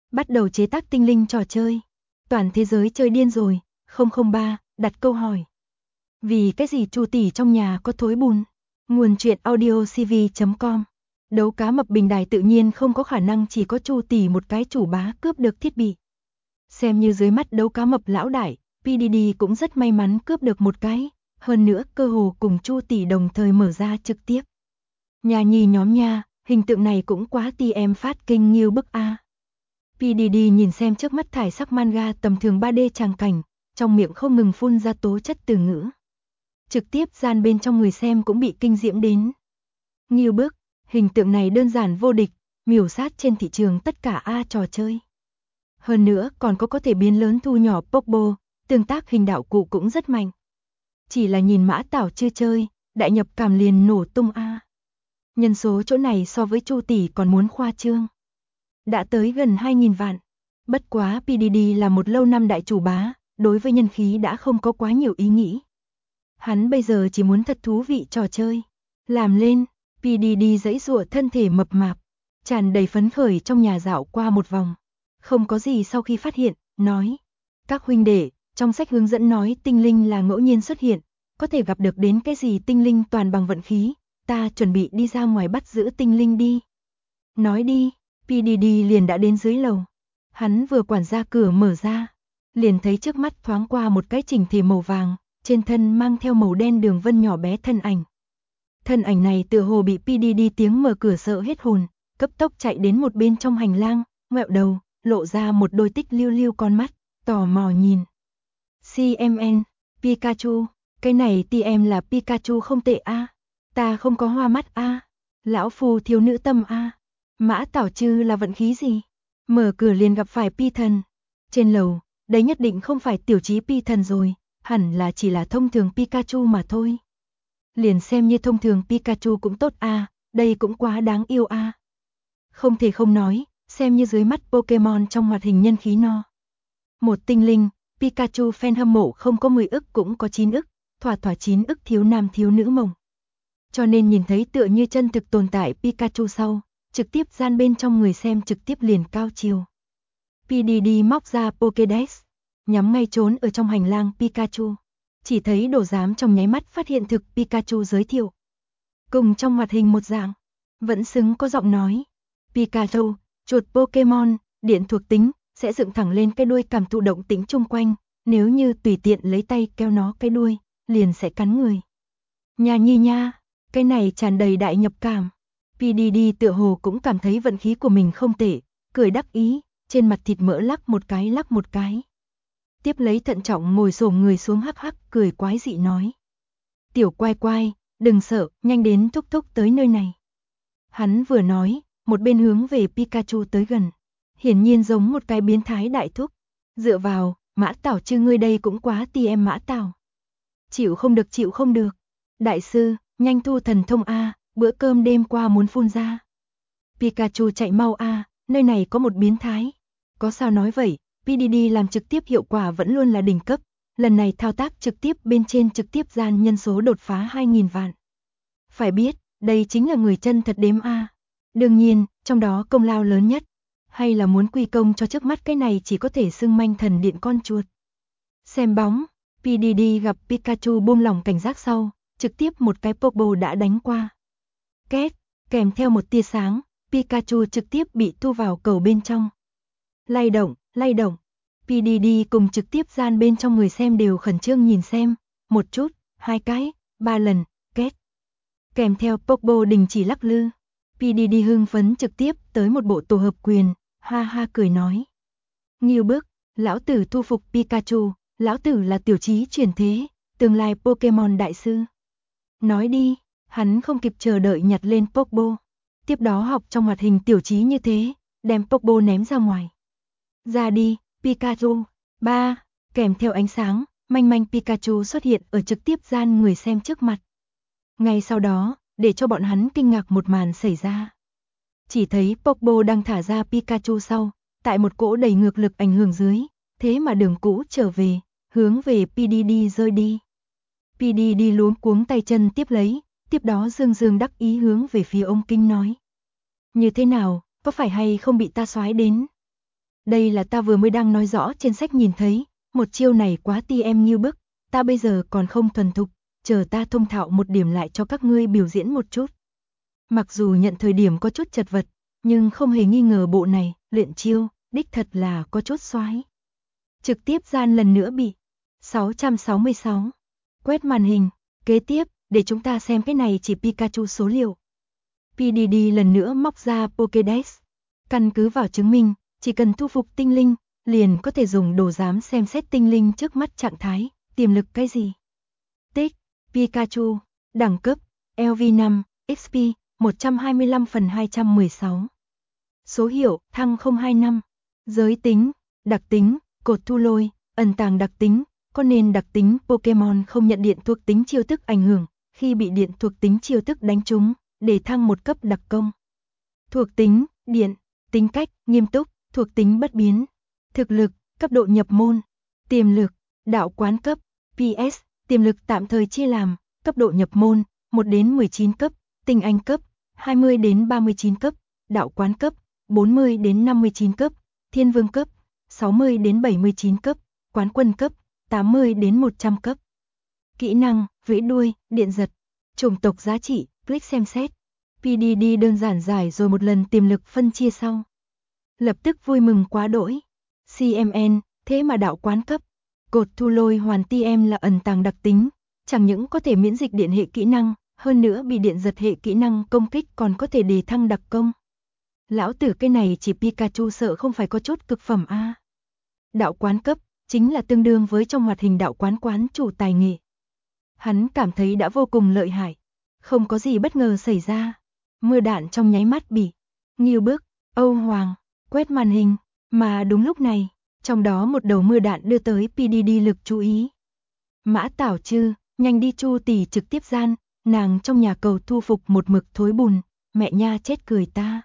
bắt đầu chế tác tinh linh trò chơi. Toàn thế giới chơi điên rồi. 003 đặt câu hỏi. Vì cái gì Chu tỷ trong nhà có thối bùn? Nguồn truyện audio cv.com. Đấu cá mập bình đài tự nhiên không có khả năng chỉ có Chu tỷ một cái chủ bá cướp được thiết bị. Xem như dưới mắt đấu cá mập lão đại, PDD cũng rất may mắn cướp được một cái, hơn nữa cơ hồ cùng Chu tỷ đồng thời mở ra trực tiếp. Nhà nhì nhóm nha, hình tượng này cũng quá TM phát kinh như bức A. PDD nhìn xem trước mắt thải sắc manga tầm thường 3D tràng cảnh, trong miệng không ngừng phun ra tố chất từ ngữ. Trực tiếp gian bên trong người xem cũng bị kinh diễm đến. Nghiêu bức, hình tượng này đơn giản vô địch, miểu sát trên thị trường tất cả A trò chơi. Hơn nữa còn có thể biến lớn thu nhỏ Pokbo, tương tác hình đạo cụ cũng rất mạnh. Chỉ là nhìn Mã Tảo chưa chơi, đại nhập cảm liền nổ tung A. Nhân số chỗ này so với Chu tỷ còn muốn khoa trương. Đã tới gần 2.000 vạn. Bất quá PDD là một lâu năm đại chủ bá, đối với nhân khí đã không có quá nhiều ý nghĩ. Hắn bây giờ chỉ muốn thật thú vị trò chơi. Làm lên, PDD giãy giụa thân thể mập mạp, tràn đầy phấn khởi trong nhà dạo qua một vòng. Không có gì sau khi phát hiện, nói. Các huynh đệ, trong sách hướng dẫn nói tinh linh là ngẫu nhiên xuất hiện, có thể gặp được đến cái gì tinh linh toàn bằng vận khí, ta chuẩn bị đi ra ngoài bắt giữ tinh linh đi. Nói đi, PDD liền đã đến dưới lầu. Hắn vừa quản ra cửa mở ra, liền thấy trước mắt thoáng qua một cái chỉnh thể màu vàng, trên thân mang theo màu đen đường vân nhỏ bé thân ảnh. Thân ảnh này tựa hồ bị PDD tiếng mở cửa sợ hết hồn, cấp tốc chạy đến một bên trong hành lang, ngoẹo đầu, lộ ra một đôi tích lưu lưu con mắt, tò mò nhìn. CMN, Pikachu, cái này TM là Pikachu không tệ a. Ta không có hoa mắt a. Lão phu thiếu nữ tâm a. Mã Tảo Trư là vận khí gì? Mở cửa liền gặp phải Pi thần. Trên lầu, đấy nhất định không phải tiểu trí Pi thần rồi, hẳn là chỉ là thông thường Pikachu mà thôi. Liền xem như thông thường Pikachu cũng tốt a, đây cũng quá đáng yêu a. Không thể không nói, xem như dưới mắt Pokemon trong hoạt hình nhân khí no. Một tinh linh, Pikachu fan hâm mộ không có 10 ức cũng có 9 ức, thỏa 9 ức thiếu nam thiếu nữ mộng. Cho nên nhìn thấy tựa như chân thực tồn tại Pikachu sau, trực tiếp gian bên trong người xem trực tiếp liền cao chiều. PDD móc ra Pokédex, nhắm ngay trốn ở trong hành lang Pikachu. Chỉ thấy đồ giám trong nháy mắt phát hiện thực Pikachu giới thiệu. Cùng trong hoạt hình một dạng, vẫn xứng có giọng nói. Pikachu, chuột Pokemon, điện thuộc tính, sẽ dựng thẳng lên cái đuôi cảm thụ động tĩnh chung quanh, nếu như tùy tiện lấy tay kéo nó cái đuôi, liền sẽ cắn người. Nhà nhi nha, cái này tràn đầy đại nhập cảm. PDD tựa hồ cũng cảm thấy vận khí của mình không tệ, cười đắc ý, trên mặt thịt mỡ lắc một cái. Tiếp lấy thận trọng ngồi xổm người xuống hắc hắc cười quái dị nói. Tiểu quai quai, đừng sợ, nhanh đến thúc thúc tới nơi này. Hắn vừa nói, một bên hướng về Pikachu tới gần. Hiển nhiên giống một cái biến thái đại thúc. Dựa vào, Mã Tảo Trư ngươi đây cũng quá TM Mã Tảo. Chịu không được. Đại sư, nhanh thu thần thông A, bữa cơm đêm qua muốn phun ra. Pikachu chạy mau A, nơi này có một biến thái. Có sao nói vậy, PDD làm trực tiếp hiệu quả vẫn luôn là đỉnh cấp. Lần này thao tác trực tiếp bên trên trực tiếp gian nhân số đột phá 2.000 vạn. Phải biết, đây chính là người chân thật đếm A. Đương nhiên, trong đó công lao lớn nhất, hay là muốn quy công cho trước mắt cái này chỉ có thể xưng manh thần điện con chuột. Xem bóng, PDD gặp Pikachu buông lỏng cảnh giác sau, trực tiếp một cái Pokeball đã đánh qua. Két, kèm theo một tia sáng, Pikachu trực tiếp bị thu vào cầu bên trong. Lay động, PDD cùng trực tiếp gian bên trong người xem đều khẩn trương nhìn xem, một chút, 2 cái, 3 lần, két. Kèm theo Pokeball đình chỉ lắc lư. PDD hưng phấn trực tiếp tới một bộ tổ hợp quyền, ha ha cười nói. Nghiêu bức, lão tử thu phục Pikachu, lão tử là tiểu trí truyền thế, tương lai Pokemon đại sư. Nói đi, hắn không kịp chờ đợi nhặt lên Pokeball. Tiếp đó học trong hoạt hình tiểu trí như thế, đem Pokeball ném ra ngoài. Ra đi, Pikachu. 3, kèm theo ánh sáng, manh Pikachu xuất hiện ở trực tiếp gian người xem trước mặt. Ngay sau đó, để cho bọn hắn kinh ngạc một màn xảy ra. Chỉ thấy Pokeball đang thả ra Pikachu sau, tại một cỗ đầy ngược lực ảnh hưởng dưới, thế mà đường cũ trở về, hướng về PDD rơi đi. PDD luống cuống tay chân tiếp lấy, tiếp đó dương đắc ý hướng về phía ông Kinh nói. Như thế nào, có phải hay không bị ta xoái đến? Đây là ta vừa mới đang nói rõ trên sách nhìn thấy, một chiêu này quá TM như bức, ta bây giờ còn không thuần thục, chờ ta thông thạo một điểm lại cho các ngươi biểu diễn một chút. Mặc dù nhận thời điểm có chút chật vật, nhưng không hề nghi ngờ bộ này, luyện chiêu, đích thật là có chút xoái. Trực tiếp gian lần nữa bị 666. Quét màn hình, kế tiếp, để chúng ta xem cái này chỉ Pikachu số liệu. PDD lần nữa móc ra Pokédex. Căn cứ vào chứng minh, chỉ cần thu phục tinh linh, liền có thể dùng đồ giám xem xét tinh linh trước mắt trạng thái, tiềm lực cái gì. Tích, Pikachu, đẳng cấp, LV5, XP, 125/216. Số hiệu, thăng 025. Giới tính, đặc tính, cột thu lôi, ẩn tàng đặc tính, có nên đặc tính Pokemon không nhận điện thuộc tính chiêu thức ảnh hưởng, khi bị điện thuộc tính chiêu thức đánh trúng, để thăng một cấp đặc công. Thuộc tính, điện, tính cách, nghiêm túc, thuộc tính bất biến. Thực lực, cấp độ nhập môn. Tiềm lực, đạo quán cấp. PS, tiềm lực tạm thời chia làm, cấp độ nhập môn, 1 đến 19 cấp, tinh anh cấp, 20 đến 39 cấp, đạo quán cấp, 40 đến 59 cấp, thiên vương cấp, 60 đến 79 cấp, quán quân cấp, 80 đến 100 cấp. Kỹ năng, vẫy đuôi, điện giật. Chủng tộc giá trị, click xem xét. PDD đơn giản giải rồi một lần tiềm lực phân chia sau. Lập tức vui mừng quá đỗi. CMN, thế mà đạo quán cấp. Cột thu lôi hoàn TM là ẩn tàng đặc tính, chẳng những có thể miễn dịch điện hệ kỹ năng, hơn nữa bị điện giật hệ kỹ năng công kích còn có thể đề thăng đặc công. Lão tử cái này chỉ Pikachu sợ không phải có chút cực phẩm a. Đạo quán cấp, chính là tương đương với trong hoạt hình đạo quán chủ tài nghệ. Hắn cảm thấy đã vô cùng lợi hại. Không có gì bất ngờ xảy ra. Mưa đạn trong nháy mắt bị Nghiêu Bức, Âu Hoàng, quét màn hình. Mà đúng lúc này, trong đó một đầu mưa đạn đưa tới PDD lực chú ý. Mã Tảo Trư, nhanh đi Chu tỷ trực tiếp gian, nàng trong nhà cầu thu phục một mực thối bùn, mẹ nha chết cười ta.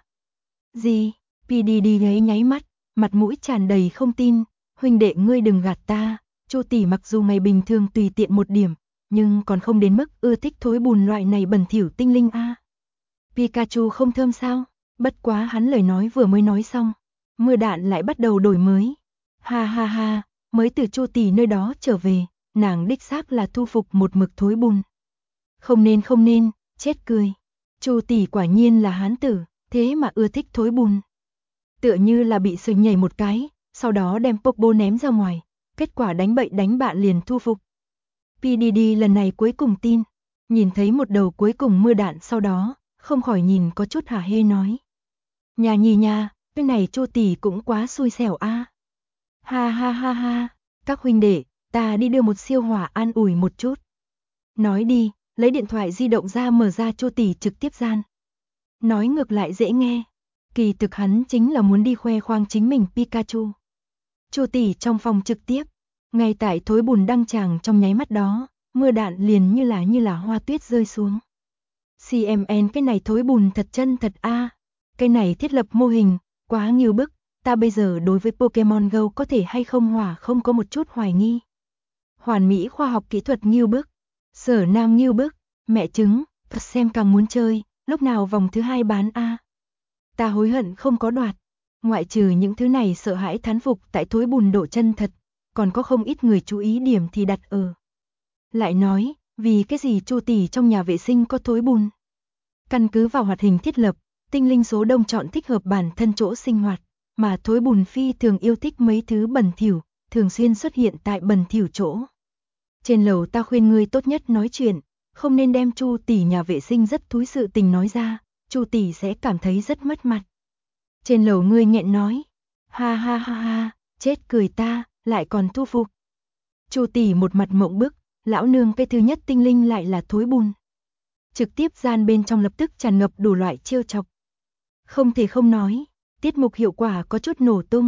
Gì? PDD gáy nháy mắt, mặt mũi tràn đầy không tin, huynh đệ ngươi đừng gạt ta, Chu tỷ mặc dù mày bình thường tùy tiện một điểm, nhưng còn không đến mức ưa thích thối bùn loại này bẩn thỉu tinh linh a. Pikachu không thơm sao? Bất quá hắn lời nói vừa mới nói xong, mưa đạn lại bắt đầu đổi mới. Ha ha ha, mới từ Chu tỷ nơi đó trở về, nàng đích xác là thu phục một mực thối bùn. Không nên, chết cười. Chu tỷ quả nhiên là hán tử, thế mà ưa thích thối bùn. Tựa như là bị sừng nhảy một cái, sau đó đem Pokeball ném ra ngoài, kết quả đánh bậy đánh bạn liền thu phục. PDD lần này cuối cùng tin, nhìn thấy một đầu cuối cùng mưa đạn sau đó, không khỏi nhìn có chút hả hê nói. Nhà nhì nha, cái này Chu tỷ cũng quá xui xẻo a. Ha ha ha ha, các huynh đệ, ta đi đưa một siêu hỏa an ủi một chút. Nói đi, lấy điện thoại di động ra mở ra Chu tỷ trực tiếp gian. Nói ngược lại dễ nghe, kỳ thực hắn chính là muốn đi khoe khoang chính mình Pikachu. Chu tỷ trong phòng trực tiếp, ngay tại thối bùn đăng tràng trong nháy mắt đó, mưa đạn liền như là hoa tuyết rơi xuống. CMN cái này thối bùn thật chân thật a. Cái này thiết lập mô hình, quá nghiêu bức, ta bây giờ đối với Pokemon Go có thể hay không hỏa không có một chút hoài nghi. Hoàn mỹ khoa học kỹ thuật nghiêu bức, Sở Nam nghiêu bức, mẹ chứng, thật xem càng muốn chơi, lúc nào vòng thứ 2 bán a. Ta hối hận không có đoạt, ngoại trừ những thứ này sợ hãi thán phục tại thối bùn độ chân thật, còn có không ít người chú ý điểm thì đặt ở. Lại nói, vì cái gì Chu tỷ trong nhà vệ sinh có thối bùn? Căn cứ vào hoạt hình thiết lập, tinh linh số đông chọn thích hợp bản thân chỗ sinh hoạt, mà thối bùn phi thường yêu thích mấy thứ bẩn thỉu, thường xuyên xuất hiện tại bẩn thỉu chỗ. Trên lầu ta khuyên ngươi tốt nhất nói chuyện, không nên đem Chu tỷ nhà vệ sinh rất thúi sự tình nói ra, Chu tỷ sẽ cảm thấy rất mất mặt. Trên lầu ngươi nghẹn nói, ha ha ha ha, chết cười ta, lại còn thu phục. Chu tỷ một mặt mộng bức, lão nương cái thứ nhất tinh linh lại là thối bùn. Trực tiếp gian bên trong lập tức tràn ngập đủ loại trêu chọc. Không thể không nói, tiết mục hiệu quả có chút nổ tung.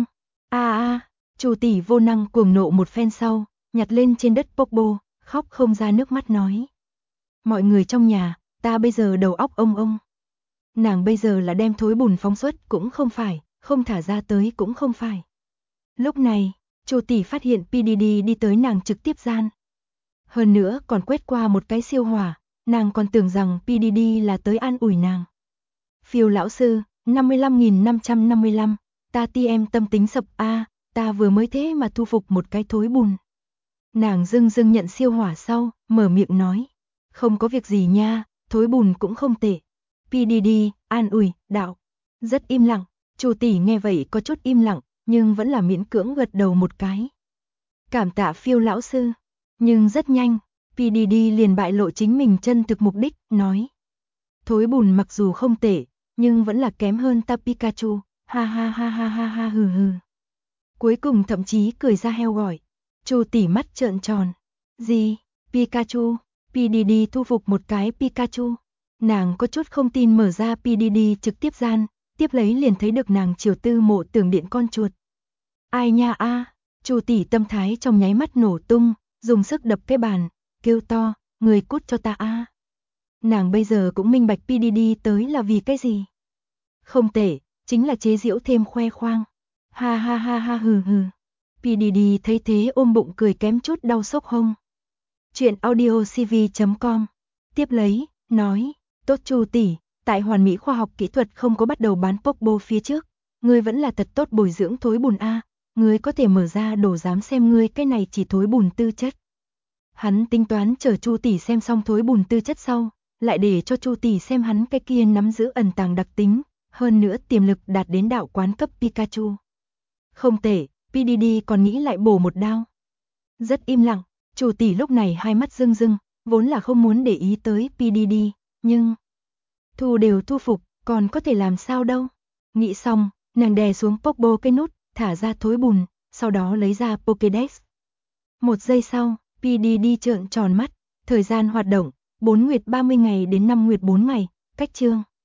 Chu tỷ vô năng cuồng nộ một phen sau, nhặt lên trên đất Pokeball, khóc không ra nước mắt nói. Mọi người trong nhà, ta bây giờ đầu óc ông. Nàng bây giờ là đem thối bùn phóng xuất cũng không phải, không thả ra tới cũng không phải. Lúc này, Chu tỷ phát hiện PDD đi tới nàng trực tiếp gian. Hơn nữa còn quét qua một cái siêu hỏa, nàng còn tưởng rằng PDD là tới an ủi nàng. Phiêu lão sư, 55.555, ta ti em tâm tính sập a, ta vừa mới thế mà thu phục một cái thối bùn. Nàng dưng dưng nhận siêu hỏa sau, mở miệng nói. Không có việc gì nha, thối bùn cũng không tệ. PDD, an ủi, đạo. Rất im lặng, Chu tỷ nghe vậy có chút im lặng, nhưng vẫn là miễn cưỡng gật đầu một cái. Cảm tạ Phiêu lão sư. Nhưng rất nhanh, PDD liền bại lộ chính mình chân thực mục đích, nói. Thối bùn mặc dù không tệ, nhưng vẫn là kém hơn ta Pikachu, ha ha ha ha ha ha hừ hừ. Cuối cùng thậm chí cười ra heo gọi. Chu tỷ mắt trợn tròn. Gì? Pikachu? PDD thu phục một cái Pikachu. Nàng có chút không tin mở ra PDD trực tiếp gian, tiếp lấy liền thấy được nàng chiều tư mộ tưởng điện con chuột. Ai nha a? Chu tỷ tâm thái trong nháy mắt nổ tung, dùng sức đập cái bàn, kêu to, người cút cho ta a. Nàng bây giờ cũng minh bạch PDD tới là vì cái gì. Không tệ, chính là chế giễu thêm khoe khoang. Ha ha ha ha hừ hừ. PDD thấy thế ôm bụng cười kém chút đau sốc hông. Chuyện audiocv.com. Tiếp lấy, nói, tốt Chu tỷ, tại Hoàn Mỹ khoa học kỹ thuật không có bắt đầu bán Pokémon phía trước, ngươi vẫn là thật tốt bồi dưỡng thối bùn a, ngươi có thể mở ra đồ dám xem ngươi cái này chỉ thối bùn tư chất. Hắn tính toán chờ Chu tỷ xem xong thối bùn tư chất sau, lại để cho Chu tỷ xem hắn cái kia nắm giữ ẩn tàng đặc tính, hơn nữa tiềm lực đạt đến đạo quán cấp Pikachu. Không tệ, PDD còn nghĩ lại bổ một đao. Rất im lặng, Chu tỷ lúc này hai mắt rưng rưng, vốn là không muốn để ý tới PDD, nhưng thu đều thu phục, còn có thể làm sao đâu. Nghĩ xong, nàng đè xuống Pokémon cái nút, thả ra thối bùn, sau đó lấy ra Pokédex. Một giây sau, PDD trợn tròn mắt, thời gian hoạt động, 4 nguyệt 30 ngày đến 5 nguyệt 4 ngày, cách chương.